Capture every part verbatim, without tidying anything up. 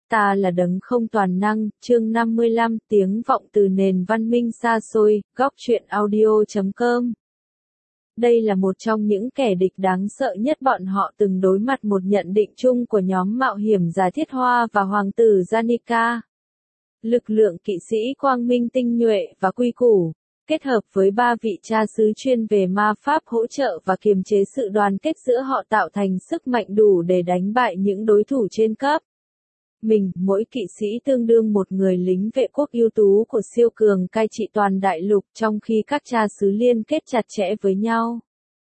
ta là đấng không toàn năng, chương năm mươi lăm, tiếng vọng từ nền văn minh xa xôi, góc truyện audio chấm com. Đây là một trong những kẻ địch đáng sợ nhất, bọn họ từng đối mặt một nhận định chung của nhóm mạo hiểm giả Thiết Hoa và Hoàng tử Janika. Lực lượng kỵ sĩ quang minh tinh nhuệ và quy củ, kết hợp với ba vị cha xứ chuyên về ma pháp hỗ trợ và kiềm chế sự đoàn kết giữa họ, tạo thành sức mạnh đủ để đánh bại những đối thủ trên cấp. Mình, mỗi kỵ sĩ tương đương một người lính vệ quốc ưu tú của siêu cường cai trị toàn đại lục, trong khi các cha xứ liên kết chặt chẽ với nhau.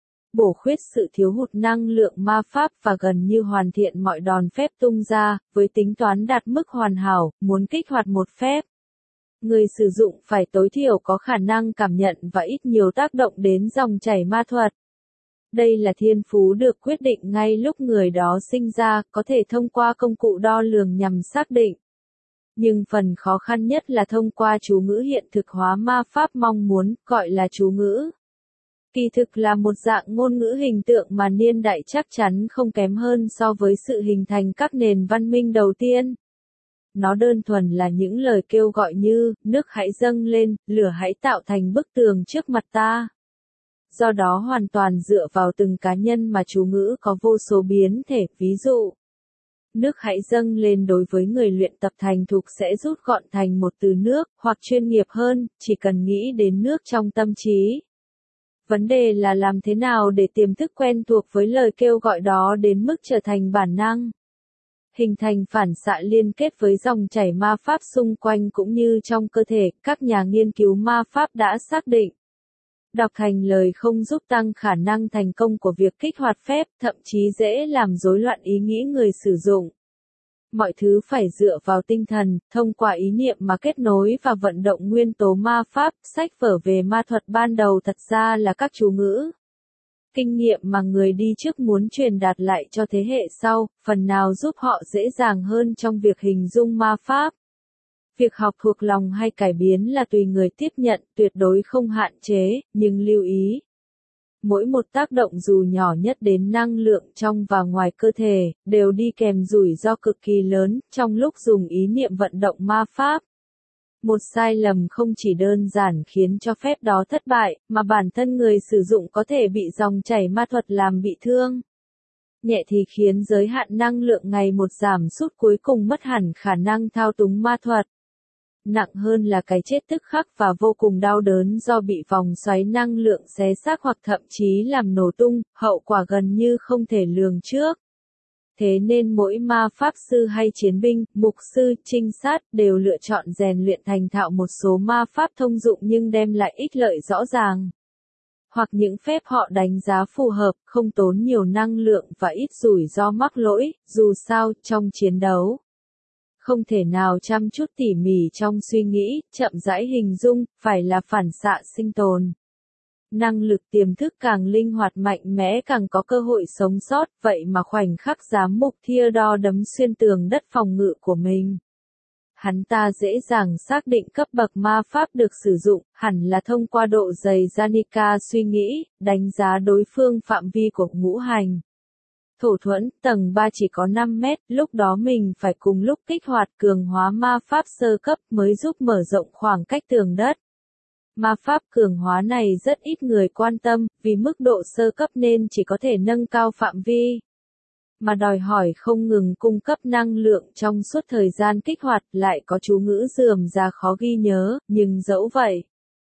Bổ khuyết sự thiếu hụt năng lượng ma pháp và gần như hoàn thiện mọi đòn phép tung ra, với tính toán đạt mức hoàn hảo, muốn kích hoạt một phép. Người sử dụng phải tối thiểu có khả năng cảm nhận và ít nhiều tác động đến dòng chảy ma thuật. Đây là thiên phú được quyết định ngay lúc người đó sinh ra, có thể thông qua công cụ đo lường nhằm xác định. Nhưng phần khó khăn nhất là thông qua chú ngữ hiện thực hóa ma pháp mong muốn, gọi là chú ngữ. Kỳ thực là một dạng ngôn ngữ hình tượng mà niên đại chắc chắn không kém hơn so với sự hình thành các nền văn minh đầu tiên. Nó đơn thuần là những lời kêu gọi như, nước hãy dâng lên, lửa hãy tạo thành bức tường trước mặt ta. Do đó hoàn toàn dựa vào từng cá nhân mà chú ngữ có vô số biến thể, ví dụ. Nước hãy dâng lên đối với người luyện tập thành thục sẽ rút gọn thành một từ nước, hoặc chuyên nghiệp hơn, chỉ cần nghĩ đến nước trong tâm trí. Vấn đề là làm thế nào để tiềm thức quen thuộc với lời kêu gọi đó đến mức trở thành bản năng. Hình thành phản xạ liên kết với dòng chảy ma pháp xung quanh cũng như trong cơ thể, các nhà nghiên cứu ma pháp đã xác định. Đọc thành lời không giúp tăng khả năng thành công của việc kích hoạt phép, thậm chí dễ làm rối loạn ý nghĩ người sử dụng. Mọi thứ phải dựa vào tinh thần, thông qua ý niệm mà kết nối và vận động nguyên tố ma pháp. Sách vở về ma thuật ban đầu thật ra là các chú ngữ. Kinh nghiệm mà người đi trước muốn truyền đạt lại cho thế hệ sau, phần nào giúp họ dễ dàng hơn trong việc hình dung ma pháp. Việc học thuộc lòng hay cải biến là tùy người tiếp nhận, tuyệt đối không hạn chế, nhưng lưu ý. Mỗi một tác động dù nhỏ nhất đến năng lượng trong và ngoài cơ thể, đều đi kèm rủi ro cực kỳ lớn, trong lúc dùng ý niệm vận động ma pháp. Một sai lầm không chỉ đơn giản khiến cho phép đó thất bại, mà bản thân người sử dụng có thể bị dòng chảy ma thuật làm bị thương. Nhẹ thì khiến giới hạn năng lượng ngày một giảm sút, cuối cùng mất hẳn khả năng thao túng ma thuật. Nặng hơn là cái chết tức khắc và vô cùng đau đớn do bị vòng xoáy năng lượng xé xác hoặc thậm chí làm nổ tung, hậu quả gần như không thể lường trước. Thế nên mỗi ma pháp sư hay chiến binh, mục sư, trinh sát đều lựa chọn rèn luyện thành thạo một số ma pháp thông dụng nhưng đem lại ích lợi rõ ràng. Hoặc những phép họ đánh giá phù hợp, không tốn nhiều năng lượng và ít rủi ro mắc lỗi, dù sao, trong chiến đấu. Không thể nào chăm chút tỉ mỉ trong suy nghĩ, chậm rãi hình dung, phải là phản xạ sinh tồn. Năng lực tiềm thức càng linh hoạt mạnh mẽ càng có cơ hội sống sót, vậy mà khoảnh khắc giám mục Theodore đấm xuyên tường đất phòng ngự của mình. Hắn ta dễ dàng xác định cấp bậc ma pháp được sử dụng, hẳn là thông qua độ dày Janika suy nghĩ, đánh giá đối phương phạm vi của ngũ hành. Thổ thuẫn, tầng ba chỉ có năm mét, lúc đó mình phải cùng lúc kích hoạt cường hóa ma pháp sơ cấp mới giúp mở rộng khoảng cách tường đất. Ma pháp cường hóa này rất ít người quan tâm, vì mức độ sơ cấp nên chỉ có thể nâng cao phạm vi. Mà đòi hỏi không ngừng cung cấp năng lượng trong suốt thời gian kích hoạt, lại có chú ngữ rườm rà khó ghi nhớ, nhưng dẫu vậy.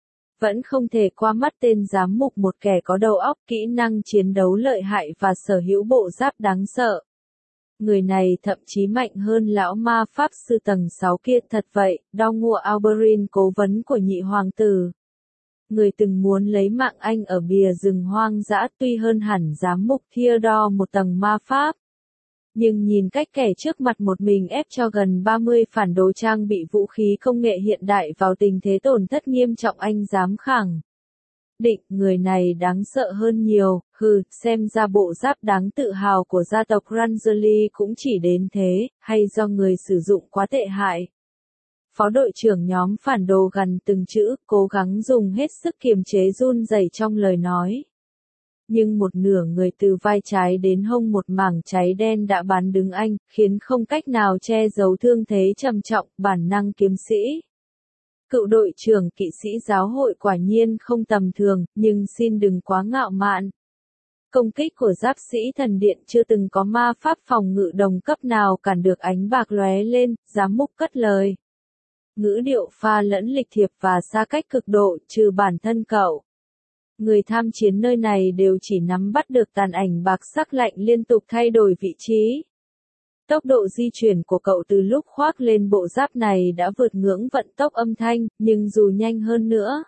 Vẫn không thể qua mắt tên giám mục, một kẻ có đầu óc, kỹ năng chiến đấu lợi hại và sở hữu bộ giáp đáng sợ. Người này thậm chí mạnh hơn lão ma pháp sư tầng sáu kia. Thật vậy, Dongua Alberin, cố vấn của nhị hoàng tử. Người từng muốn lấy mạng anh ở bìa rừng hoang dã, tuy hơn hẳn giám mục Theodore một tầng ma pháp. Nhưng nhìn cách kẻ trước mặt một mình ép cho gần ba mươi phản đồ trang bị vũ khí công nghệ hiện đại vào tình thế tổn thất nghiêm trọng, anh dám khẳng định người này đáng sợ hơn nhiều. Hừ, xem ra bộ giáp đáng tự hào của gia tộc Rangeley cũng chỉ đến thế, hay do người sử dụng quá tệ hại. Phó đội trưởng nhóm phản đồ gằn từng chữ, cố gắng dùng hết sức kiềm chế run rẩy trong lời nói. Nhưng một nửa người từ vai trái đến hông một mảng cháy đen đã bắn đứng anh, khiến không cách nào che giấu thương thế trầm trọng, bản năng kiếm sĩ. Cựu đội trưởng kỵ sĩ giáo hội quả nhiên không tầm thường, nhưng xin đừng quá ngạo mạn. Công kích của giáp sĩ thần điện chưa từng có ma pháp phòng ngự đồng cấp nào cản được ánh bạc lóe lên, giám mục cất lời. Ngữ điệu pha lẫn lịch thiệp và xa cách cực độ, trừ bản thân cậu. Người tham chiến nơi này đều chỉ nắm bắt được tàn ảnh bạc sắc lạnh liên tục thay đổi vị trí. Tốc độ di chuyển của cậu từ lúc khoác lên bộ giáp này đã vượt ngưỡng vận tốc âm thanh, nhưng dù nhanh hơn nữa.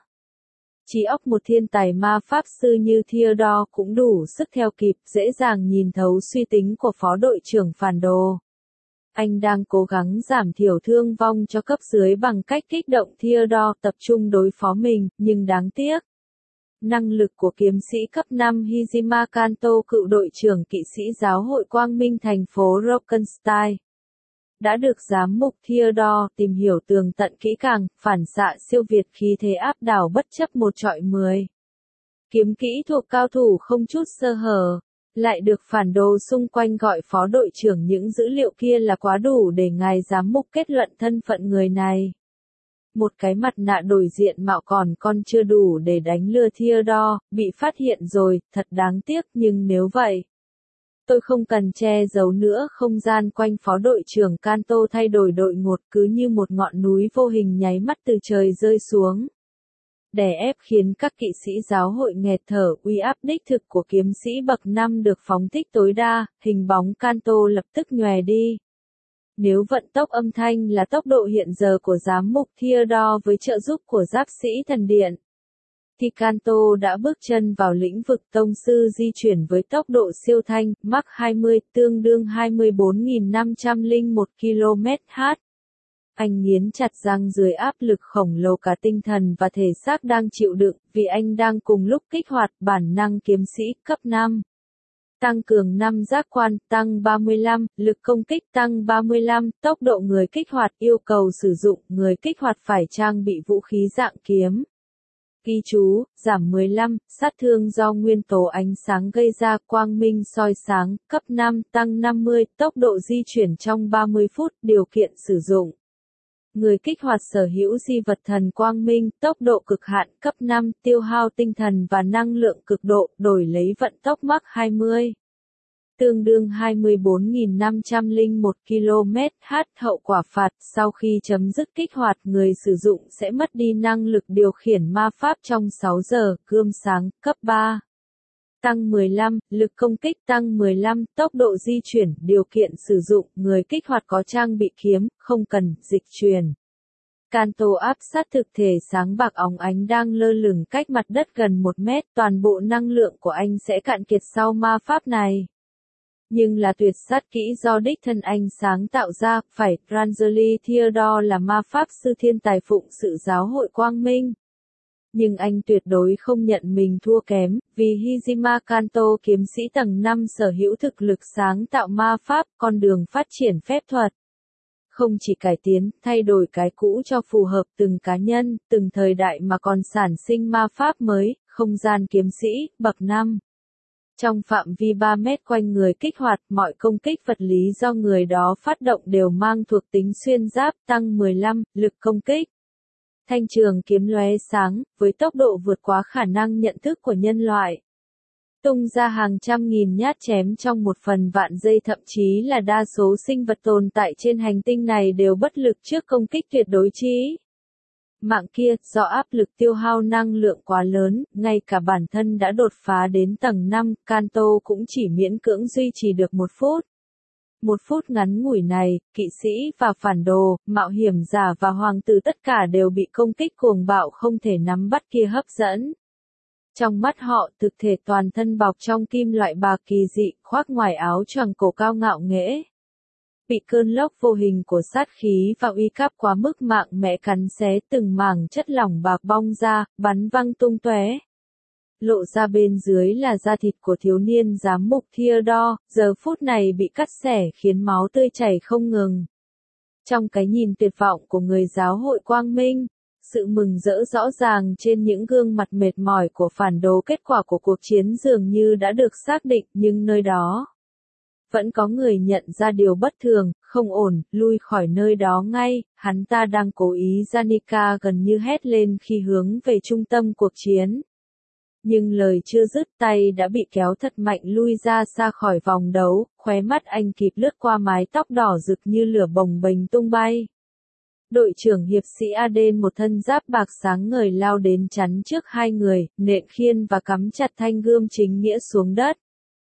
Trí óc một thiên tài ma pháp sư như Theodore cũng đủ sức theo kịp, dễ dàng nhìn thấu suy tính của phó đội trưởng phản đồ. Anh đang cố gắng giảm thiểu thương vong cho cấp dưới bằng cách kích động Theodore tập trung đối phó mình, nhưng đáng tiếc. Năng lực của kiếm sĩ cấp năm Hijima Kanto, cựu đội trưởng kỵ sĩ giáo hội Quang Minh thành phố Rockenstein, đã được giám mục Theodore tìm hiểu tường tận kỹ càng, phản xạ siêu việt khí thế áp đảo bất chấp một trọi mười. Kiếm kỹ thuộc cao thủ không chút sơ hở, lại được phản đồ xung quanh gọi phó đội trưởng, những dữ liệu kia là quá đủ để ngài giám mục kết luận thân phận người này. Một cái mặt nạ đổi diện mạo còn con chưa đủ để đánh lừa Theodore, bị phát hiện rồi, thật đáng tiếc, nhưng nếu vậy. Tôi không cần che giấu nữa, không gian quanh phó đội trưởng Kanto thay đổi đột ngột, cứ như một ngọn núi vô hình nháy mắt từ trời rơi xuống. Đè ép khiến các kỵ sĩ giáo hội nghẹt thở, uy áp đích thực của kiếm sĩ bậc năm được phóng thích tối đa, hình bóng Kanto lập tức nhòe đi. Nếu vận tốc âm thanh là tốc độ hiện giờ của giám mục Theodore với trợ giúp của giáp sĩ thần điện, thì Kanto đã bước chân vào lĩnh vực tông sư di chuyển với tốc độ siêu thanh, Mach hai mươi, tương đương hai mươi bốn nghìn năm trăm lẻ một ki lô mét trên giờ. Anh nghiến chặt răng dưới áp lực khổng lồ cả tinh thần và thể xác đang chịu đựng, vì anh đang cùng lúc kích hoạt bản năng kiếm sĩ cấp năm. Tăng cường năm giác quan, tăng ba mươi lăm, lực công kích tăng ba mươi lăm, tốc độ người kích hoạt, yêu cầu sử dụng, người kích hoạt phải trang bị vũ khí dạng kiếm. Ghi chú, giảm mười lăm, sát thương do nguyên tố ánh sáng gây ra, quang minh soi sáng, cấp năm, tăng năm mươi, tốc độ di chuyển trong ba mươi phút, điều kiện sử dụng. Người kích hoạt sở hữu di vật thần quang minh, tốc độ cực hạn, cấp năm, tiêu hao tinh thần và năng lượng cực độ, đổi lấy vận tốc Mach hai mươi. Tương đương hai mươi bốn nghìn năm trăm lẻ một ki lô mét trên giờ, hậu quả phạt, sau khi chấm dứt kích hoạt người sử dụng sẽ mất đi năng lực điều khiển ma pháp trong sáu giờ, gươm sáng, cấp ba. Tăng mười lăm, lực công kích tăng mười lăm, tốc độ di chuyển, điều kiện sử dụng, người kích hoạt có trang bị kiếm, không cần, dịch truyền. Kanto áp sát thực thể sáng bạc óng ánh đang lơ lửng cách mặt đất gần một mét, toàn bộ năng lượng của anh sẽ cạn kiệt sau ma pháp này. Nhưng là tuyệt sát kỹ do đích thân anh sáng tạo ra, phải, Rangeli Theodore là ma pháp sư thiên tài phụng sự giáo hội quang minh. Nhưng anh tuyệt đối không nhận mình thua kém, vì Hijima Kanto kiếm sĩ tầng năm sở hữu thực lực sáng tạo ma pháp, con đường phát triển phép thuật. Không chỉ cải tiến, thay đổi cái cũ cho phù hợp từng cá nhân, từng thời đại mà còn sản sinh ma pháp mới, không gian kiếm sĩ, bậc năm. Trong phạm vi ba mét quanh người kích hoạt, mọi công kích vật lý do người đó phát động đều mang thuộc tính xuyên giáp, tăng mười lăm, lực công kích. Thanh trường kiếm lóe sáng, với tốc độ vượt quá khả năng nhận thức của nhân loại. Tung ra hàng trăm nghìn nhát chém trong một phần vạn giây, thậm chí là đa số sinh vật tồn tại trên hành tinh này đều bất lực trước công kích tuyệt đối trí mạng kia, do áp lực tiêu hao năng lượng quá lớn, ngay cả bản thân đã đột phá đến tầng năm, Kanto cũng chỉ miễn cưỡng duy trì được một phút. Một phút ngắn ngủi này, kỵ sĩ và phản đồ, mạo hiểm giả và hoàng tử tất cả đều bị công kích cuồng bạo không thể nắm bắt kia hấp dẫn. Trong mắt họ, thực thể toàn thân bọc trong kim loại bạc kỳ dị, khoác ngoài áo choàng cổ cao ngạo nghễ. Bị cơn lốc vô hình của sát khí và uy cấp quá mức mạnh mẽ cắn xé, từng mảng chất lỏng bạc bong ra, bắn văng tung tóe. Lộ ra bên dưới là da thịt của thiếu niên giám mục Theodore, giờ phút này bị cắt xẻ khiến máu tươi chảy không ngừng. Trong cái nhìn tuyệt vọng của người giáo hội quang minh, sự mừng rỡ rõ ràng trên những gương mặt mệt mỏi của phản đồ kết quả của cuộc chiến dường như đã được xác định, nhưng nơi đó vẫn có người nhận ra điều bất thường, không ổn, lui khỏi nơi đó ngay, hắn ta đang cố ý. Janica gần như hét lên khi hướng về trung tâm cuộc chiến. Nhưng lời chưa dứt, tay đã bị kéo thật mạnh lui ra xa khỏi vòng đấu, khóe mắt anh kịp lướt qua mái tóc đỏ rực như lửa bồng bềnh tung bay. Đội trưởng hiệp sĩ Aden một thân giáp bạc sáng ngời lao đến chắn trước hai người, nện khiên và cắm chặt thanh gươm chính nghĩa xuống đất.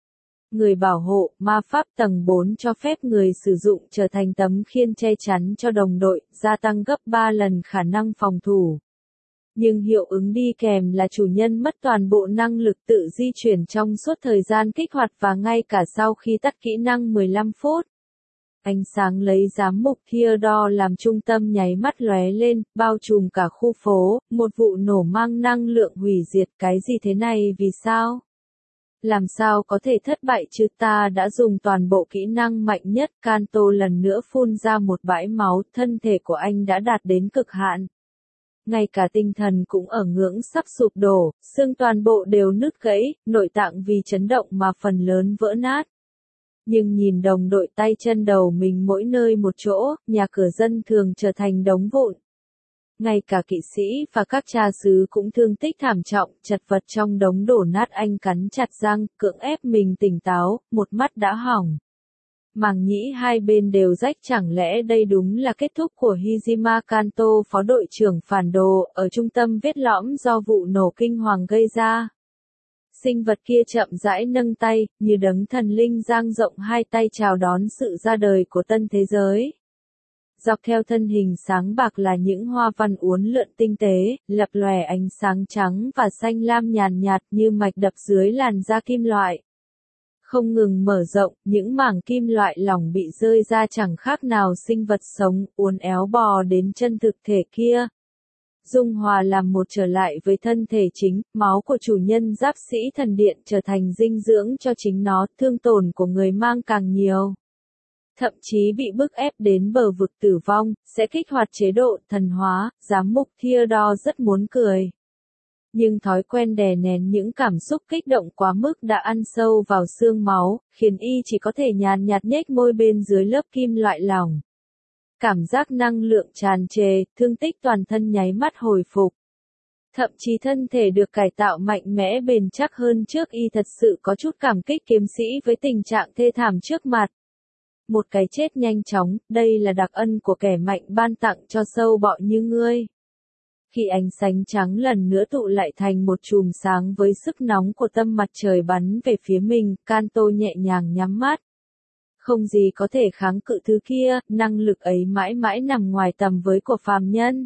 Người bảo hộ, ma pháp tầng bốn cho phép người sử dụng trở thành tấm khiên che chắn cho đồng đội, gia tăng gấp ba lần khả năng phòng thủ. Nhưng hiệu ứng đi kèm là chủ nhân mất toàn bộ năng lực tự di chuyển trong suốt thời gian kích hoạt và ngay cả sau khi tắt kỹ năng mười lăm phút. Ánh sáng lấy giám mục Theodore làm trung tâm nháy mắt lóe lên, bao trùm cả khu phố, một vụ nổ mang năng lượng hủy diệt. Cái gì thế này, vì sao? Làm sao có thể thất bại chứ, ta đã dùng toàn bộ kỹ năng mạnh nhất. Kanto lần nữa phun ra một bãi máu, thân thể của anh đã đạt đến cực hạn. Ngay cả tinh thần cũng ở ngưỡng sắp sụp đổ, xương toàn bộ đều nứt gãy, nội tạng vì chấn động mà phần lớn vỡ nát. Nhưng nhìn đồng đội tay chân đầu mình mỗi nơi một chỗ, nhà cửa dân thường trở thành đống vụn. Ngay cả kỵ sĩ và các cha xứ cũng thương tích thảm trọng, chật vật trong đống đổ nát. Anh cắn chặt răng, cưỡng ép mình tỉnh táo, một mắt đã hỏng. Màng nhĩ hai bên đều rách, chẳng lẽ đây đúng là kết thúc của Hijima Kanto, phó đội trưởng phản đồ, ở trung tâm vết lõm do vụ nổ kinh hoàng gây ra. Sinh vật kia chậm rãi nâng tay, như đấng thần linh dang rộng hai tay chào đón sự ra đời của tân thế giới. Dọc theo thân hình sáng bạc là những hoa văn uốn lượn tinh tế, lập lòe ánh sáng trắng và xanh lam nhàn nhạt như mạch đập dưới làn da kim loại. Không ngừng mở rộng, những mảng kim loại lỏng bị rơi ra chẳng khác nào sinh vật sống, uốn éo bò đến chân thực thể kia. Dung hòa làm một trở lại với thân thể chính, máu của chủ nhân giáp sĩ thần điện trở thành dinh dưỡng cho chính nó, thương tổn của người mang càng nhiều. Thậm chí bị bức ép đến bờ vực tử vong, sẽ kích hoạt chế độ thần hóa. Giám mục Theodore rất muốn cười. Nhưng thói quen đè nén những cảm xúc kích động quá mức đã ăn sâu vào xương máu, khiến y chỉ có thể nhàn nhạt nhếch môi bên dưới lớp kim loại lỏng. Cảm giác năng lượng tràn trề, thương tích toàn thân nháy mắt hồi phục. Thậm chí thân thể được cải tạo mạnh mẽ bền chắc hơn trước. Y thật sự có chút cảm kích kiếm sĩ với tình trạng thê thảm trước mặt. Một cái chết nhanh chóng, đây là đặc ân của kẻ mạnh ban tặng cho sâu bọ như ngươi. Khi ánh sáng trắng lần nữa tụ lại thành một chùm sáng với sức nóng của tâm mặt trời bắn về phía mình, Kanto nhẹ nhàng nhắm mắt. Không gì có thể kháng cự thứ kia, năng lực ấy mãi mãi nằm ngoài tầm với của phàm nhân.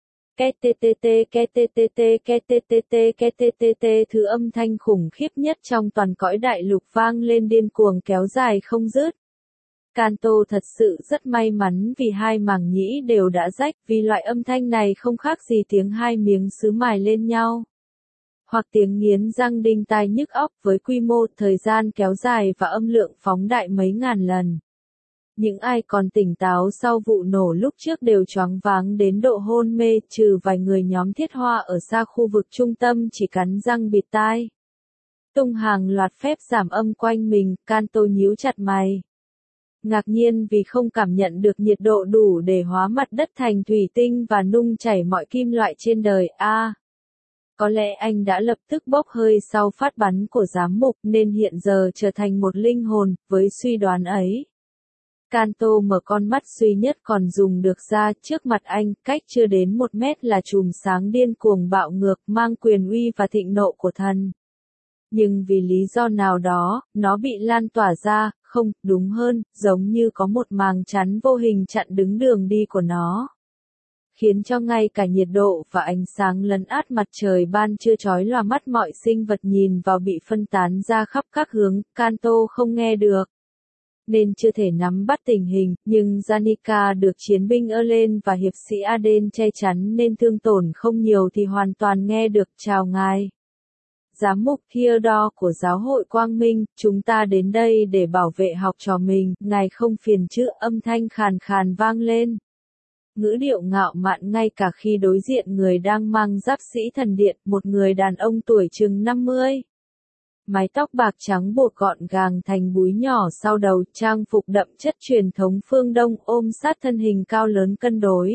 Kettt, kettt, kettt, kettt, thứ âm thanh khủng khiếp nhất trong toàn cõi đại lục vang lên điên cuồng kéo dài không dứt. Kanto thật sự rất may mắn vì hai màng nhĩ đều đã rách, vì loại âm thanh này không khác gì tiếng hai miếng sứ mài lên nhau. Hoặc tiếng nghiến răng đinh tai nhức óc với quy mô, thời gian kéo dài và âm lượng phóng đại mấy ngàn lần. Những ai còn tỉnh táo sau vụ nổ lúc trước đều choáng váng đến độ hôn mê, trừ vài người nhóm thiết hoa ở xa khu vực trung tâm chỉ cắn răng bịt tai. Tung hàng loạt phép giảm âm quanh mình, Kanto nhíu chặt mày. Ngạc nhiên vì không cảm nhận được nhiệt độ đủ để hóa mặt đất thành thủy tinh và nung chảy mọi kim loại trên đời. A, à, có lẽ anh đã lập tức bốc hơi sau phát bắn của giám mục nên hiện giờ trở thành một linh hồn, với suy đoán ấy. Kanto mở con mắt duy nhất còn dùng được ra, trước mặt anh, cách chưa đến một mét là chùm sáng điên cuồng bạo ngược mang quyền uy và thịnh nộ của thần. Nhưng vì lý do nào đó, nó bị lan tỏa ra, không, đúng hơn, giống như có một màng chắn vô hình chặn đứng đường đi của nó. Khiến cho ngay cả nhiệt độ và ánh sáng lấn át mặt trời ban trưa chói lòa mắt mọi sinh vật nhìn vào bị phân tán ra khắp các hướng. Kanto không nghe được, nên chưa thể nắm bắt tình hình, nhưng Janica được chiến binh Erlen và hiệp sĩ Aden che chắn nên thương tổn không nhiều thì hoàn toàn nghe được. Chào ngài. Giám mục Theodore của giáo hội Quang Minh, chúng ta đến đây để bảo vệ học trò mình, ngài không phiền chứ, âm thanh khàn khàn vang lên. ngữ điệu ngạo mạn ngay cả khi đối diện người đang mang giáp sĩ thần điện, một người đàn ông tuổi chừng năm mươi. Mái tóc bạc trắng buộc gọn gàng thành búi nhỏ sau đầu, trang phục đậm chất truyền thống phương Đông ôm sát thân hình cao lớn cân đối.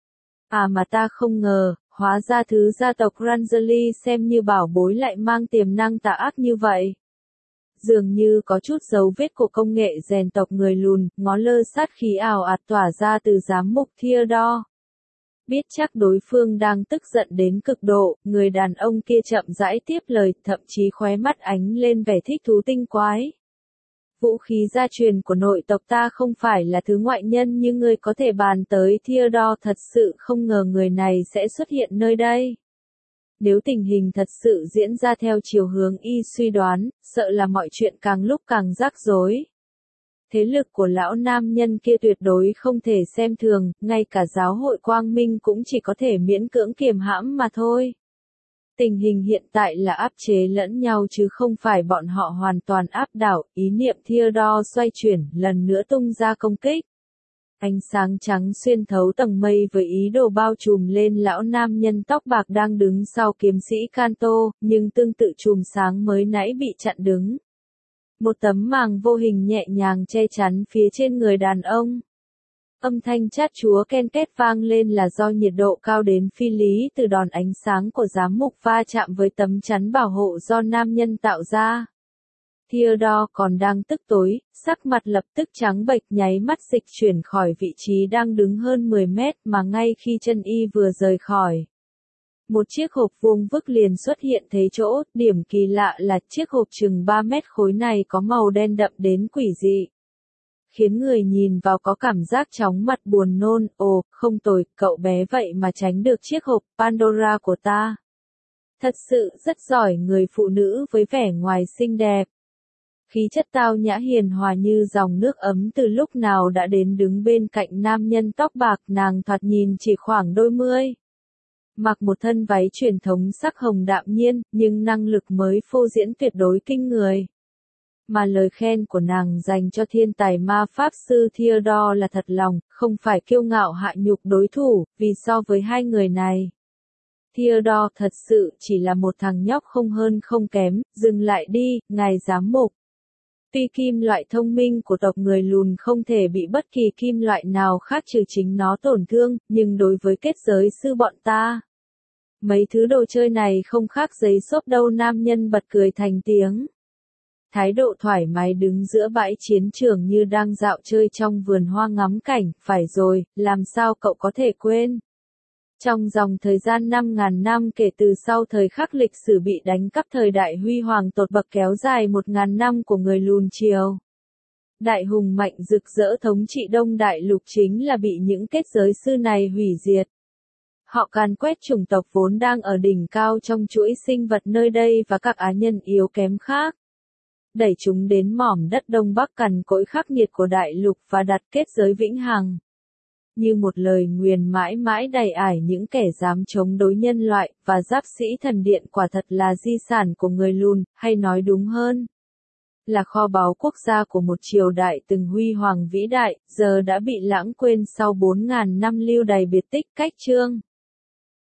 À mà ta không ngờ, hóa ra thứ gia tộc Ranjali xem như bảo bối lại mang tiềm năng tà ác như vậy. Dường như có chút dấu vết của công nghệ rèn tộc người lùn, ngó lơ sát khí ảo ạt tỏa ra từ giám mục Theodore. Biết chắc đối phương đang tức giận đến cực độ, người đàn ông kia chậm rãi tiếp lời, thậm chí khóe mắt ánh lên vẻ thích thú tinh quái. Vũ khí gia truyền của nội tộc ta không phải là thứ ngoại nhân như ngươi có thể bàn tới. Theodore thật sự không ngờ người này sẽ xuất hiện nơi đây. Nếu tình hình thật sự diễn ra theo chiều hướng y suy đoán, sợ là mọi chuyện càng lúc càng rắc rối. Thế lực của lão nam nhân kia tuyệt đối không thể xem thường, ngay cả giáo hội Quang Minh cũng chỉ có thể miễn cưỡng kiềm hãm mà thôi. Tình hình hiện tại là áp chế lẫn nhau chứ không phải bọn họ hoàn toàn áp đảo, ý niệm Theodore xoay chuyển, lần nữa tung ra công kích. Ánh sáng trắng xuyên thấu tầng mây với ý đồ bao trùm lên lão nam nhân tóc bạc đang đứng sau kiếm sĩ Kanto, nhưng tương tự chùm sáng mới nãy bị chặn đứng. Một tấm màng vô hình nhẹ nhàng che chắn phía trên người đàn ông. Âm thanh chát chúa ken két vang lên là do nhiệt độ cao đến phi lý từ đòn ánh sáng của giám mục va chạm với tấm chắn bảo hộ do nam nhân tạo ra. Theodore còn đang tức tối, sắc mặt lập tức trắng bệch, nháy mắt dịch chuyển khỏi vị trí đang đứng hơn mười mét mà ngay khi chân y vừa rời khỏi. Một chiếc hộp vuông vức liền xuất hiện thế chỗ, điểm kỳ lạ là chiếc hộp chừng ba mét khối này có màu đen đậm đến quỷ dị. Khiến người nhìn vào có cảm giác chóng mặt buồn nôn, ồ, không tồi, cậu bé vậy mà tránh được chiếc hộp Pandora của ta. Thật sự rất giỏi, người phụ nữ với vẻ ngoài xinh đẹp. Khí chất tao nhã hiền hòa như dòng nước ấm từ lúc nào đã đến đứng bên cạnh nam nhân tóc bạc, nàng thoạt nhìn chỉ khoảng đôi mươi. Mặc một thân váy truyền thống sắc hồng đạm nhiên, nhưng năng lực mới phô diễn tuyệt đối kinh người. Mà lời khen của nàng dành cho thiên tài ma pháp sư Theodore là thật lòng, không phải kiêu ngạo hạ nhục đối thủ, vì so với hai người này. Theodore thật sự chỉ là một thằng nhóc không hơn không kém, dừng lại đi, ngài giám mục. Tuy kim loại thông minh của tộc người lùn không thể bị bất kỳ kim loại nào khác trừ chính nó tổn thương, nhưng đối với kết giới sư bọn ta, mấy thứ đồ chơi này không khác giấy xốp đâu. Nam nhân bật cười thành tiếng. Thái độ thoải mái đứng giữa bãi chiến trường như đang dạo chơi trong vườn hoa ngắm cảnh, phải rồi, làm sao cậu có thể quên. Trong dòng thời gian năm ngàn năm kể từ sau thời khắc lịch sử bị đánh cắp, thời đại huy hoàng tột bậc kéo dài một ngàn năm của người lùn triều, đại hùng mạnh rực rỡ thống trị Đông Đại Lục chính là bị những kết giới sư này hủy diệt. Họ càn quét chủng tộc vốn đang ở đỉnh cao trong chuỗi sinh vật nơi đây và các á nhân yếu kém khác. Đẩy chúng đến mỏm đất Đông Bắc cằn cỗi khắc nghiệt của đại lục và đặt kết giới vĩnh hằng. Như một lời nguyền mãi mãi đầy ải những kẻ dám chống đối nhân loại, và giáp sĩ thần điện quả thật là di sản của người lùn, hay nói đúng hơn, là kho báu quốc gia của một triều đại từng huy hoàng vĩ đại, giờ đã bị lãng quên sau bốn ngàn năm lưu đày biệt tích. Cách chương